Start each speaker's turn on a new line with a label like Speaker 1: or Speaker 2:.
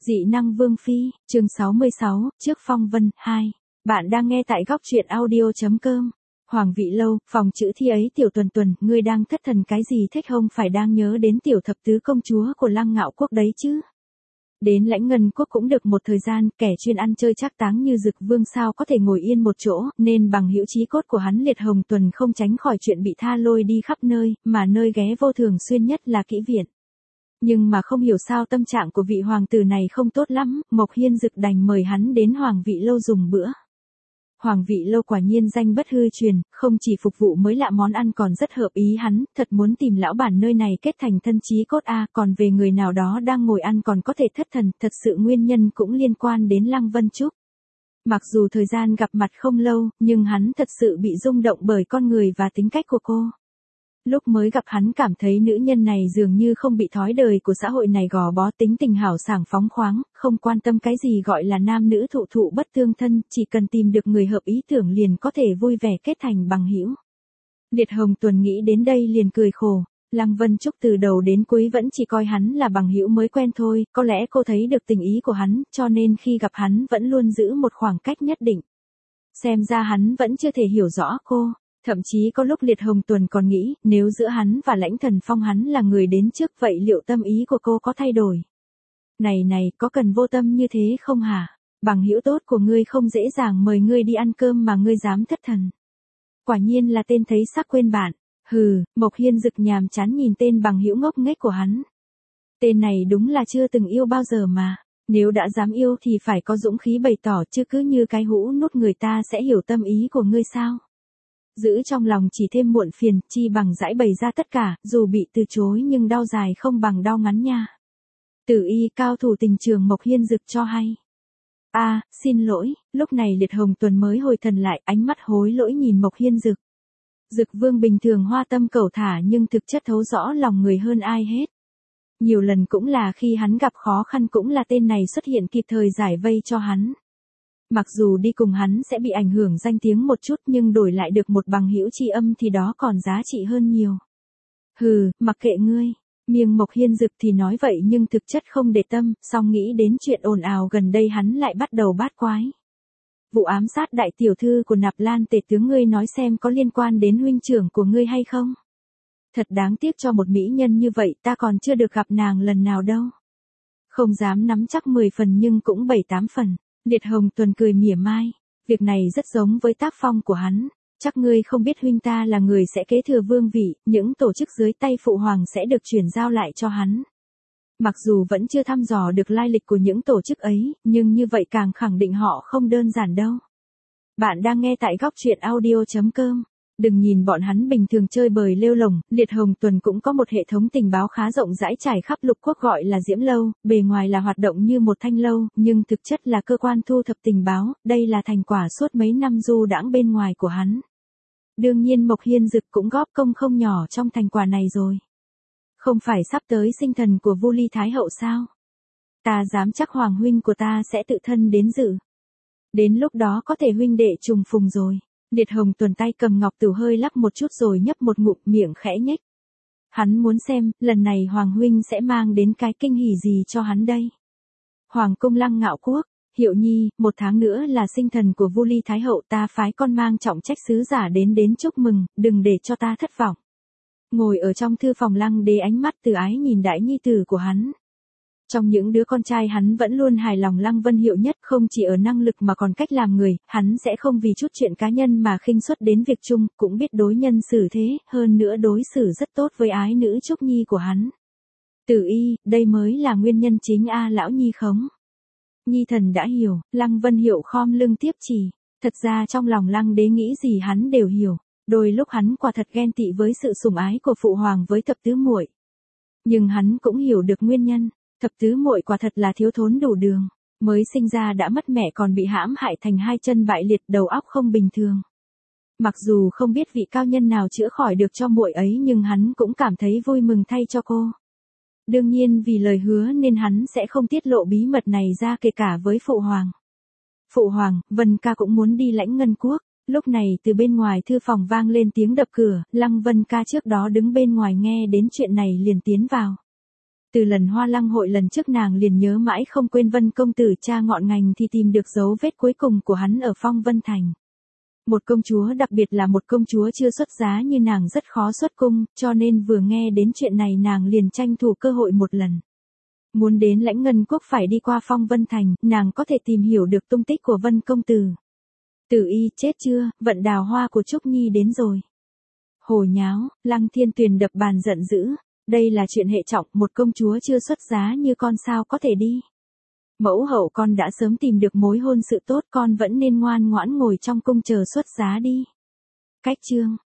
Speaker 1: Dị năng Vương Phi, chương 66, trước phong vân, 2. Bạn đang nghe tại góc truyện audio.com. Hoàng Vị Lâu, phòng chữ thi ấy Tiểu Tuần Tuần, ngươi đang thất thần cái gì thích không phải đang nhớ đến tiểu thập tứ công chúa của Lăng Ngạo Quốc đấy chứ. Đến Lãnh Ngân Quốc cũng được một thời gian, kẻ chuyên ăn chơi trác táng như Dực Vương sao có thể ngồi yên một chỗ, nên bằng hữu chí cốt của hắn Liệt Hồng Tuần không tránh khỏi chuyện bị tha lôi đi khắp nơi, mà nơi ghé vô thường xuyên nhất là Kỹ Viện. Nhưng mà không hiểu sao tâm trạng của vị hoàng tử này không tốt lắm, Mộc Hiên Dực đành mời hắn đến Hoàng Vị Lâu dùng bữa. Hoàng Vị Lâu quả nhiên danh bất hư truyền, không chỉ phục vụ mới lạ món ăn còn rất hợp ý hắn, thật muốn tìm lão bản nơi này kết thành thân chí cốt a, còn về người nào đó đang ngồi ăn còn có thể thất thần, thật sự nguyên nhân cũng liên quan đến Lăng Vân Trúc. Mặc dù thời gian gặp mặt không lâu, nhưng hắn thật sự bị rung động bởi con người và tính cách của cô. Lúc mới gặp hắn cảm thấy nữ nhân này dường như không bị thói đời của xã hội này gò bó, tính tình hào sảng phóng khoáng, không quan tâm cái gì gọi là nam nữ thụ thụ bất tương thân, chỉ cần tìm được người hợp ý tưởng liền có thể vui vẻ kết thành bằng hữu. Liệt Hồng Tuần nghĩ đến đây liền cười khổ, Lăng Vân Trúc từ đầu đến cuối vẫn chỉ coi hắn là bằng hữu mới quen thôi, có lẽ cô thấy được tình ý của hắn, cho nên khi gặp hắn vẫn luôn giữ một khoảng cách nhất định. Xem ra hắn vẫn chưa thể hiểu rõ cô. Thậm chí có lúc Liệt Hồng Tuần còn nghĩ, nếu giữa hắn và Lãnh Thần Phong hắn là người đến trước vậy liệu tâm ý của cô có thay đổi? Này, có cần vô tâm như thế không hả? Bằng hữu tốt của ngươi không dễ dàng mời ngươi đi ăn cơm mà ngươi dám thất thần. Quả nhiên là tên thấy sắc quên bạn. Hừ, Mộc Hiên Dực nhàm chán nhìn tên bằng hữu ngốc nghếch của hắn. Tên này đúng là chưa từng yêu bao giờ mà. Nếu đã dám yêu thì phải có dũng khí bày tỏ, chứ cứ như cái hũ nút người ta sẽ hiểu tâm ý của ngươi sao? Giữ trong lòng chỉ thêm muộn phiền, chi bằng giải bày ra tất cả, dù bị từ chối nhưng đau dài không bằng đau ngắn nha. Tử y cao thủ tình trường Mộc Hiên Dực cho hay. Xin lỗi, lúc này Liệt Hồng Tuần mới hồi thần lại, ánh mắt hối lỗi nhìn Mộc Hiên Dực. Dực Vương bình thường hoa tâm cẩu thả nhưng thực chất thấu rõ lòng người hơn ai hết. Nhiều lần cũng là khi hắn gặp khó khăn cũng là tên này xuất hiện kịp thời giải vây cho hắn. Mặc dù đi cùng hắn sẽ bị ảnh hưởng danh tiếng một chút nhưng đổi lại được một bằng hữu tri âm thì đó còn giá trị hơn nhiều. Hừ, mặc kệ ngươi. Miệng Mộc Hiên Dực thì nói vậy nhưng thực chất không để tâm, song nghĩ đến chuyện ồn ào gần đây hắn lại bắt đầu bát quái. Vụ ám sát đại tiểu thư của Nạp Lan tể tướng ngươi nói xem có liên quan đến huynh trưởng của ngươi hay không? Thật đáng tiếc cho một mỹ nhân như vậy, ta còn chưa được gặp nàng lần nào đâu. Không dám nắm chắc 10 phần nhưng cũng 7-8 phần. Liệt Hồng Tuần cười mỉa mai, việc này rất giống với tác phong của hắn, chắc ngươi không biết huynh ta là người sẽ kế thừa vương vị, những tổ chức dưới tay phụ hoàng sẽ được chuyển giao lại cho hắn. Mặc dù vẫn chưa thăm dò được lai lịch của những tổ chức ấy, nhưng như vậy càng khẳng định họ không đơn giản đâu. Bạn đang nghe tại góc truyện audio.com. Đừng nhìn bọn hắn bình thường chơi bời lêu lổng, Liệt Hồng Tuần cũng có một hệ thống tình báo khá rộng rãi trải khắp lục quốc gọi là Diễm Lâu, bề ngoài là hoạt động như một thanh lâu, nhưng thực chất là cơ quan thu thập tình báo, đây là thành quả suốt mấy năm du đãng bên ngoài của hắn. Đương nhiên Mộc Hiên Dực cũng góp công không nhỏ trong thành quả này rồi. Không phải sắp tới sinh thần của Vu Ly Thái Hậu sao? Ta dám chắc hoàng huynh của ta sẽ tự thân đến dự. Đến lúc đó có thể huynh đệ trùng phùng rồi. Liệt Hồng Tuần tay cầm ngọc tửu hơi lắc một chút rồi nhấp một ngụm, miệng khẽ nhếch. Hắn muốn xem, lần này Hoàng huynh sẽ mang đến cái kinh hỉ gì cho hắn đây. Hoàng cung Lăng Ngạo Quốc, Hiệu Nhi, 1 tháng nữa là sinh thần của Vu Ly Thái Hậu, ta phái con mang trọng trách sứ giả đến chúc mừng, đừng để cho ta thất vọng. Ngồi ở trong thư phòng Lăng Đế ánh mắt từ ái nhìn đại nhi tử của hắn. Trong những đứa con trai hắn vẫn luôn hài lòng Lăng Vân Hiệu nhất, không chỉ ở năng lực mà còn cách làm người, hắn sẽ không vì chút chuyện cá nhân mà khinh suất đến việc chung, cũng biết đối nhân xử thế, hơn nữa đối xử rất tốt với ái nữ Trúc Nhi của hắn. Tử y, đây mới là nguyên nhân chính lão nhi khống. Nhi thần đã hiểu, Lăng Vân Hiệu khom lưng tiếp chỉ, thật ra trong lòng Lăng Đế nghĩ gì hắn đều hiểu, đôi lúc hắn quả thật ghen tị với sự sủng ái của phụ hoàng với thập tứ muội. Nhưng hắn cũng hiểu được nguyên nhân. Thập tứ muội quả thật là thiếu thốn đủ đường, mới sinh ra đã mất mẹ còn bị hãm hại thành hai chân bại liệt, đầu óc không bình thường. Mặc dù không biết vị cao nhân nào chữa khỏi được cho muội ấy nhưng hắn cũng cảm thấy vui mừng thay cho cô. Đương nhiên vì lời hứa nên hắn sẽ không tiết lộ bí mật này ra kể cả với phụ hoàng. Phụ hoàng, Vân ca cũng muốn đi Lãnh Ngân Quốc. Lúc này từ bên ngoài thư phòng vang lên tiếng đập cửa, Lăng Vân ca trước đó đứng bên ngoài nghe đến chuyện này liền tiến vào. Từ lần Hoa Lăng hội lần trước nàng liền nhớ mãi không quên Vân công tử cha ngọn ngành thì tìm được dấu vết cuối cùng của hắn ở Phong Vân Thành. Một công chúa, đặc biệt là một công chúa chưa xuất giá như nàng, rất khó xuất cung, cho nên vừa nghe đến chuyện này nàng liền tranh thủ cơ hội một lần. Muốn đến Lãnh Ngân Quốc phải đi qua Phong Vân Thành, nàng có thể tìm hiểu được tung tích của Vân công tử. Tử Y chết chưa, vận đào hoa của Trúc Nhi đến rồi. Hồ nháo, Lăng Thiên Tuyền đập bàn giận dữ. Đây là chuyện hệ trọng, một công chúa chưa xuất giá như con sao có thể đi. Mẫu hậu, con đã sớm tìm được mối hôn sự tốt, con vẫn nên ngoan ngoãn ngồi trong cung chờ xuất giá đi. Cách chương